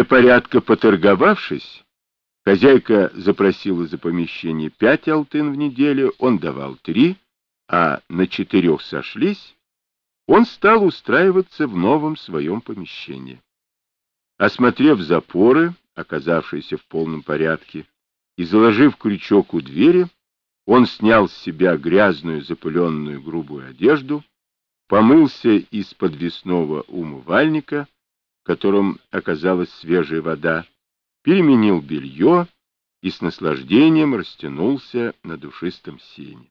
Для порядка поторговавшись, хозяйка запросила за помещение 5 алтын в неделю, он давал 3, а на 4 сошлись, он стал устраиваться в новом своем помещении. Осмотрев запоры, оказавшиеся в полном порядке, и заложив крючок у двери, он снял с себя грязную, запыленную, грубую одежду, помылся из подвесного умывальника, в котором оказалась свежая вода, переменил белье и с наслаждением растянулся на душистом сене.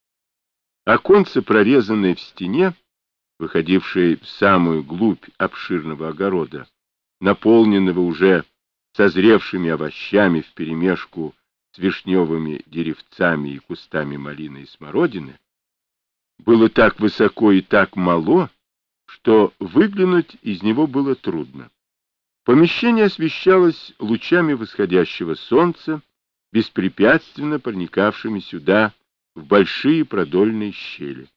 Оконце, прорезанное в стене, выходившее в самую глубь обширного огорода, наполненного уже созревшими овощами вперемешку с вишневыми деревцами и кустами малины и смородины, было так высоко и так мало, что выглянуть из него было трудно. Помещение освещалось лучами восходящего солнца, беспрепятственно проникавшими сюда в большие продольные щели.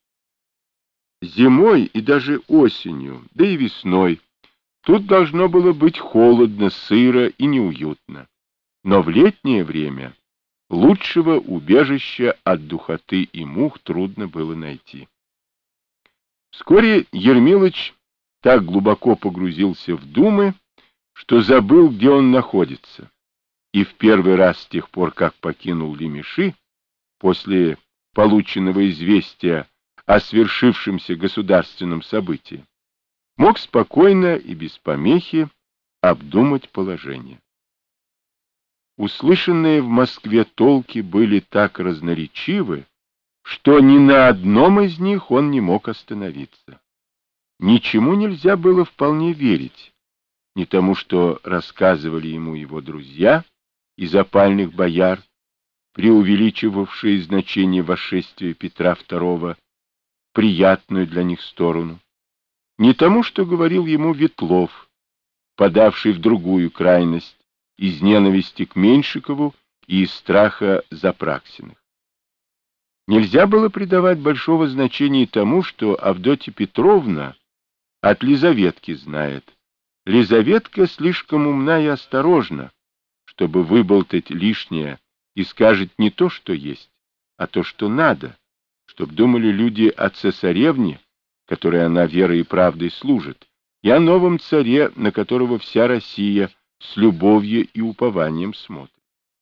Зимой и даже осенью, да и весной, тут должно было быть холодно, сыро и неуютно. Но в летнее время лучшего убежища от духоты и мух трудно было найти. Вскоре Ермилыч так глубоко погрузился в думы, что забыл, где он находится, и в первый раз с тех пор, как покинул Лемеши, после полученного известия о свершившемся государственном событии, мог спокойно и без помехи обдумать положение. Услышанные в Москве толки были так разноречивы, что ни на одном из них он не мог остановиться. Ничему нельзя было вполне верить, ни тому, что рассказывали ему его друзья из опальных бояр, преувеличивавшие значение восшествия Петра II в приятную для них сторону, ни тому, что говорил ему Ветлов, подавший в другую крайность, из ненависти к Меньшикову и из страха за Апраксиных. Нельзя было придавать большого значения тому, что Авдотья Петровна от Лизаветки знает. Лизаветка слишком умна и осторожна, чтобы выболтать лишнее, и скажет не то, что есть, а то, что надо, чтоб думали люди о цесаревне, которой она верой и правдой служит, и о новом царе, на которого вся Россия с любовью и упованием смотрит.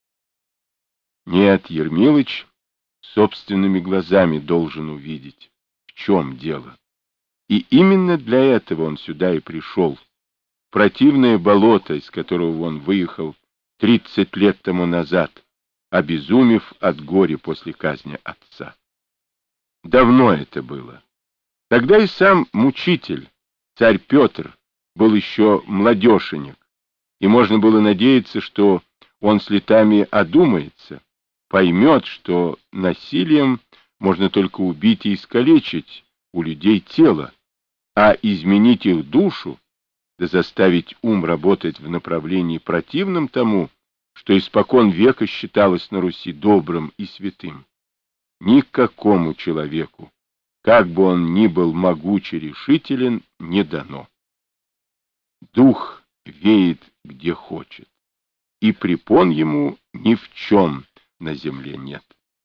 Нет, Ермилыч собственными глазами должен увидеть, в чем дело. И именно для этого он сюда и пришел, в противное болото, из которого он выехал 30 лет тому назад, обезумев от горя после казни отца. Давно это было. Тогда и сам мучитель, царь Петр, был еще младешенек, и можно было надеяться, что он с летами одумается, поймет, что насилием можно только убить и искалечить у людей тело, а изменить их душу, да заставить ум работать в направлении противном тому, что испокон века считалось на Руси добрым и святым, никакому человеку, как бы он ни был могуч и решителен, не дано. Дух веет где хочет, и препон ему ни в чем на земле нет.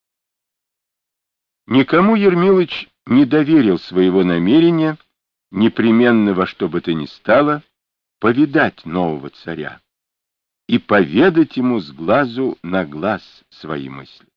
Никому Ермилыч не доверил своего намерения непременно во что бы то ни стало повидать нового царя и поведать ему с глазу на глаз свои мысли.